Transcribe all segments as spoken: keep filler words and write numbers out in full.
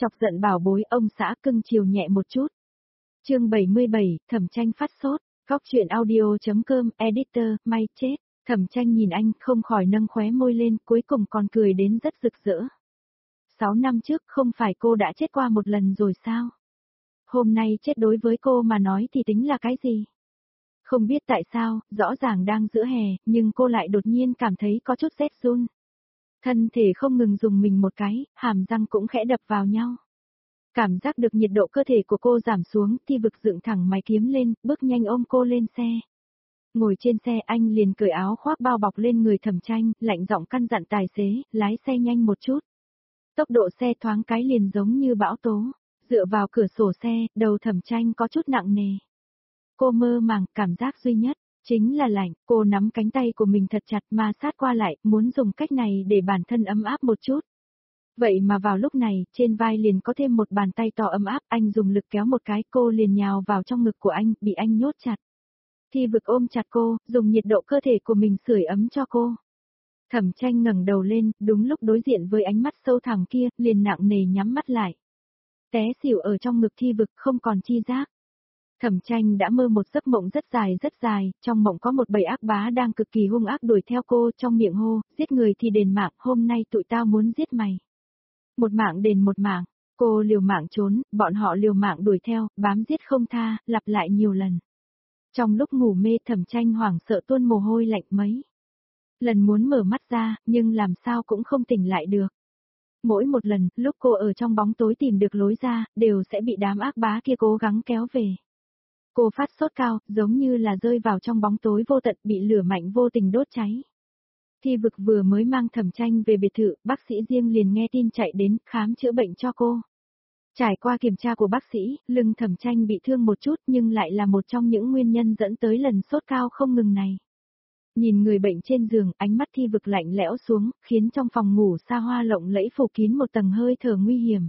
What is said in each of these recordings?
Chọc giận bảo bối ông xã cưng chiều nhẹ một chút. Chương bảy mươi bảy, Thẩm Tranh phát sốt, góc truyện audio.com, editor, may chết. Thẩm Tranh nhìn anh không khỏi nâng khóe môi lên, cuối cùng còn cười đến rất rực rỡ. Sáu năm trước không phải cô đã chết qua một lần rồi sao? Hôm nay chết đối với cô mà nói thì tính là cái gì? Không biết tại sao, rõ ràng đang giữa hè, nhưng cô lại đột nhiên cảm thấy có chút rét run. Thân thể không ngừng dùng mình một cái, hàm răng cũng khẽ đập vào nhau. Cảm giác được nhiệt độ cơ thể của cô giảm xuống, Thi Vực dựng thẳng mày kiếm lên, bước nhanh ôm cô lên xe. Ngồi trên xe anh liền cởi áo khoác bao bọc lên người Thẩm Tranh, lạnh giọng căn dặn tài xế, lái xe nhanh một chút. Tốc độ xe thoáng cái liền giống như bão tố, dựa vào cửa sổ xe, đầu Thẩm Tranh có chút nặng nề. Cô mơ màng, cảm giác duy nhất, chính là lạnh, cô nắm cánh tay của mình thật chặt ma sát qua lại, muốn dùng cách này để bản thân ấm áp một chút. Vậy mà vào lúc này, trên vai liền có thêm một bàn tay to ấm áp, anh dùng lực kéo một cái, cô liền nhào vào trong ngực của anh, bị anh nhốt chặt. Thi Vực ôm chặt cô, dùng nhiệt độ cơ thể của mình sưởi ấm cho cô. Thẩm Tranh ngẩng đầu lên, đúng lúc đối diện với ánh mắt sâu thẳm kia, liền nặng nề nhắm mắt lại. Té xỉu ở trong ngực Thi Vực không còn chi giác. Thẩm Tranh đã mơ một giấc mộng rất dài rất dài, trong mộng có một bầy ác bá đang cực kỳ hung ác đuổi theo cô, trong miệng hô, giết người thì đền mạng, hôm nay tụi tao muốn giết mày. Một mạng đền một mạng, cô liều mạng trốn, bọn họ liều mạng đuổi theo, bám giết không tha, lặp lại nhiều lần. Trong lúc ngủ mê Thẩm Tranh hoảng sợ tuôn mồ hôi lạnh mấy. Lần muốn mở mắt ra, nhưng làm sao cũng không tỉnh lại được. Mỗi một lần, lúc cô ở trong bóng tối tìm được lối ra, đều sẽ bị đám ác bá kia cố gắng kéo về. Cô phát sốt cao, giống như là rơi vào trong bóng tối vô tận, bị lửa mạnh vô tình đốt cháy. Thi Vực vừa mới mang Thẩm Tranh về biệt thự, bác sĩ riêng liền nghe tin chạy đến, khám chữa bệnh cho cô. Trải qua kiểm tra của bác sĩ, lưng Thẩm Tranh bị thương một chút nhưng lại là một trong những nguyên nhân dẫn tới lần sốt cao không ngừng này. Nhìn người bệnh trên giường, ánh mắt Thi Vực lạnh lẽo xuống, khiến trong phòng ngủ xa hoa lộng lẫy phủ kín một tầng hơi thở nguy hiểm.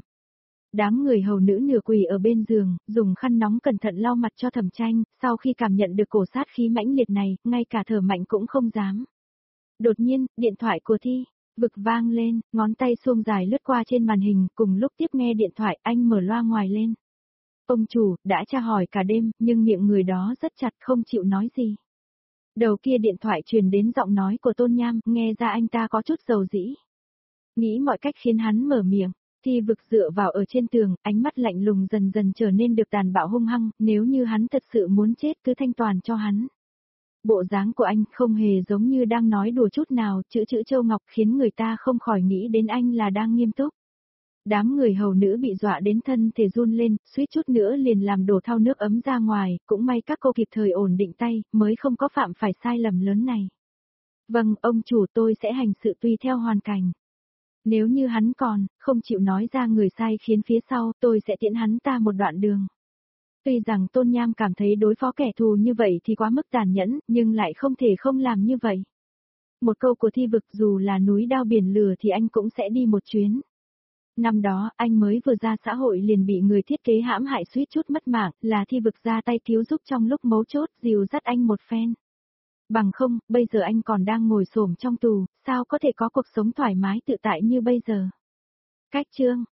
Đám người hầu nữ nửa quỳ ở bên giường, dùng khăn nóng cẩn thận lau mặt cho Thẩm Tranh, sau khi cảm nhận được cổ sát khí mãnh liệt này, ngay cả thở mạnh cũng không dám. Đột nhiên, điện thoại của Thi Vực vang lên, ngón tay suông dài lướt qua trên màn hình, cùng lúc tiếp nghe điện thoại, anh mở loa ngoài lên. Ông chủ, đã tra hỏi cả đêm, nhưng miệng người đó rất chặt không chịu nói gì. Đầu kia điện thoại truyền đến giọng nói của Tôn Nham, nghe ra anh ta có chút dầu dĩ. Nghĩ mọi cách khiến hắn mở miệng. Thi Vực dựa vào ở trên tường, ánh mắt lạnh lùng dần dần trở nên được tàn bạo hung hăng, nếu như hắn thật sự muốn chết cứ thanh toàn cho hắn. Bộ dáng của anh không hề giống như đang nói đùa chút nào, chữ chữ châu ngọc khiến người ta không khỏi nghĩ đến anh là đang nghiêm túc. Đám người hầu nữ bị dọa đến thân thể run lên, suýt chút nữa liền làm đổ thau nước ấm ra ngoài, cũng may các cô kịp thời ổn định tay, mới không có phạm phải sai lầm lớn này. Vâng, ông chủ, tôi sẽ hành sự tùy theo hoàn cảnh. Nếu như hắn còn, không chịu nói ra người sai khiến phía sau, tôi sẽ tiễn hắn ta một đoạn đường. Tuy rằng Tôn Nham cảm thấy đối phó kẻ thù như vậy thì quá mức tàn nhẫn, nhưng lại không thể không làm như vậy. Một câu của Thi Vực, dù là núi đao biển lửa thì anh cũng sẽ đi một chuyến. Năm đó, anh mới vừa ra xã hội liền bị người thiết kế hãm hại suýt chút mất mạng, là Thi Vực ra tay cứu giúp trong lúc mấu chốt, dìu dắt anh một phen. Bằng không, bây giờ anh còn đang ngồi xổm trong tù, sao có thể có cuộc sống thoải mái tự tại như bây giờ. Cách chương